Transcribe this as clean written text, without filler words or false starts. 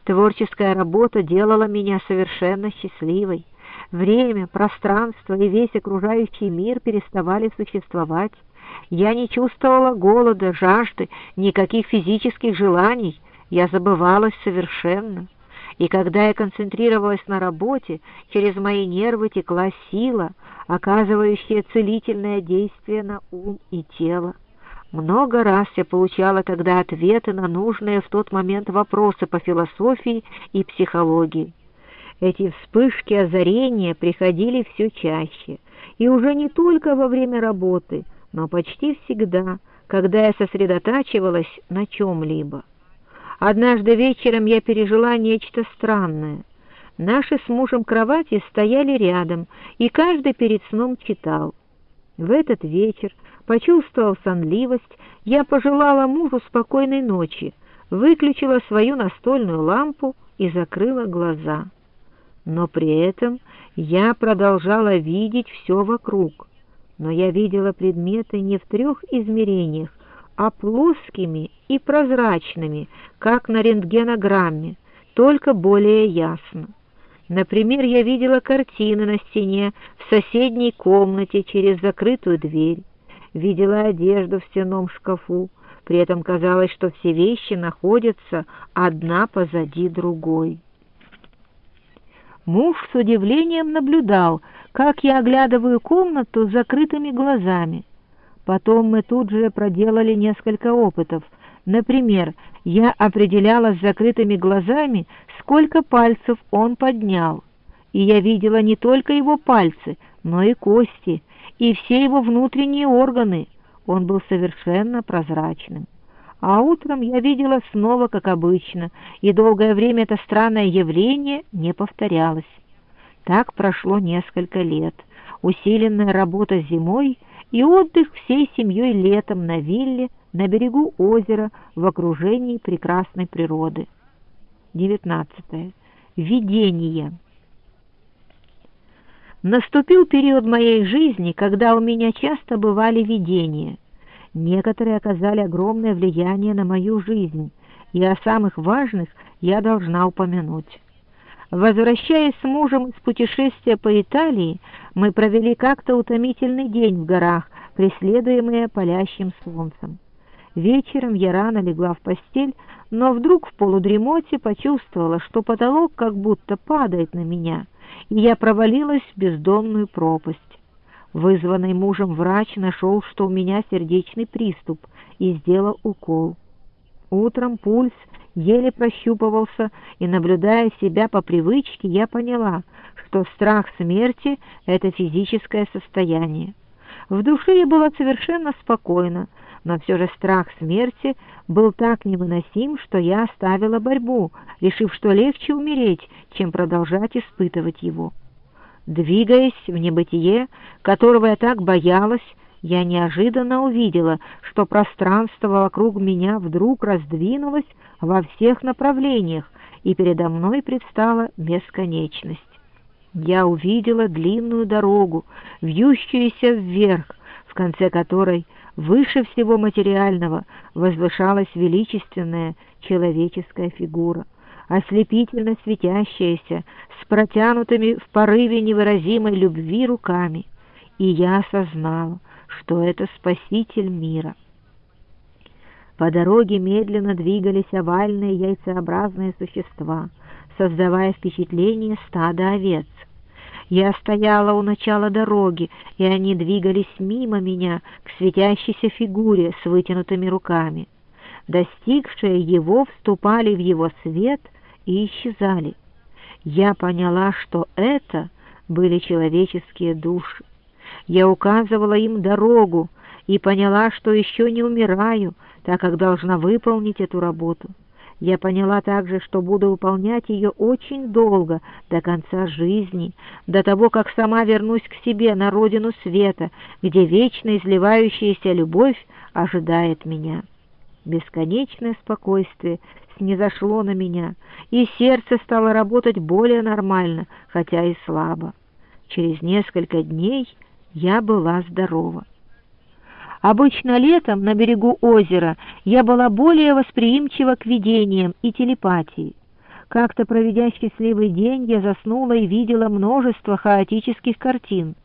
Творческая работа делала меня совершенно счастливой. Время, пространство и весь окружающий мир переставали существовать. Я не чувствовала голода, жажды, никаких физических желаний. Я забывалась совершенно. И когда я концентрировалась на работе, через мои нервы текла сила, оказывающая целительное действие на ум и тело. Много раз я получала тогда ответы на нужные в тот момент вопросы по философии и психологии. Эти вспышки озарения приходили все чаще, и уже не только во время работы, но почти всегда, когда я сосредотачивалась на чем-либо. Однажды вечером я пережила нечто странное. Наши с мужем кровати стояли рядом, и каждый перед сном читал. В этот вечер, почувствовав сонливость, я пожелала мужу спокойной ночи, выключила свою настольную лампу и закрыла глаза. Но при этом я продолжала видеть все вокруг. Но я видела предметы не в 3 измерениях, а плоскими и прозрачными, как на рентгенограмме, только более ясно. Например, я видела картины на стене в соседней комнате через закрытую дверь, видела одежду в стенном шкафу, при этом казалось, что все вещи находятся одна позади другой. Муж с удивлением наблюдал, как я оглядываю комнату с закрытыми глазами. Потом мы тут же проделали несколько опытов. Например, я определяла с закрытыми глазами, сколько пальцев он поднял. И я видела не только его пальцы, но и кости, и все его внутренние органы. Он был совершенно прозрачным. А утром я видела снова, как обычно, и долгое время это странное явление не повторялось. Так прошло несколько лет. Усиленная работа зимой и отдых всей семьей летом на вилле на берегу озера в окружении прекрасной природы. 19. Видение. Наступил период моей жизни, когда у меня часто бывали видения. Некоторые оказали огромное влияние на мою жизнь, и о самых важных я должна упомянуть. Возвращаясь с мужем из путешествия по Италии, мы провели как-то утомительный день в горах, преследуемые палящим солнцем. Вечером я рано легла в постель, но вдруг в полудремоте почувствовала, что потолок как будто падает на меня, и я провалилась в бездонную пропасть. Вызванный мужем врач нашел, что у меня сердечный приступ, и сделал укол. Утром пульс еле прощупывался, и, наблюдая себя по привычке, я поняла, что страх смерти — это физическое состояние. В душе я была совершенно спокойна, но все же страх смерти был так невыносим, что я оставила борьбу, решив, что легче умереть, чем продолжать испытывать его. Двигаясь в небытие, которого я так боялась, я неожиданно увидела, что пространство вокруг меня вдруг раздвинулось во всех направлениях, и передо мной предстала бесконечность. Я увидела длинную дорогу, вьющуюся вверх, в конце которой, выше всего материального, возвышалась величественная человеческая фигура, ослепительно светящаяся, с протянутыми в порыве невыразимой любви руками, и я осознала, что это Спаситель мира. По дороге медленно двигались овальные яйцеобразные существа, создавая впечатление стада овец. Я стояла у начала дороги, и они двигались мимо меня к светящейся фигуре с вытянутыми руками. Достигшие его вступали в его свет и исчезали. Я поняла, что это были человеческие души. Я указывала им дорогу и поняла, что еще не умираю, так как должна выполнить эту работу. Я поняла также, что буду выполнять ее очень долго, до конца жизни, до того, как сама вернусь к себе на родину света, где вечно изливающаяся любовь ожидает меня. Бесконечное спокойствие снизошло на меня, и сердце стало работать более нормально, хотя и слабо. Через несколько дней я была здорова. Обычно летом на берегу озера я была более восприимчива к видениям и телепатии. Как-то, проведя счастливый день, я заснула и видела множество хаотических картин.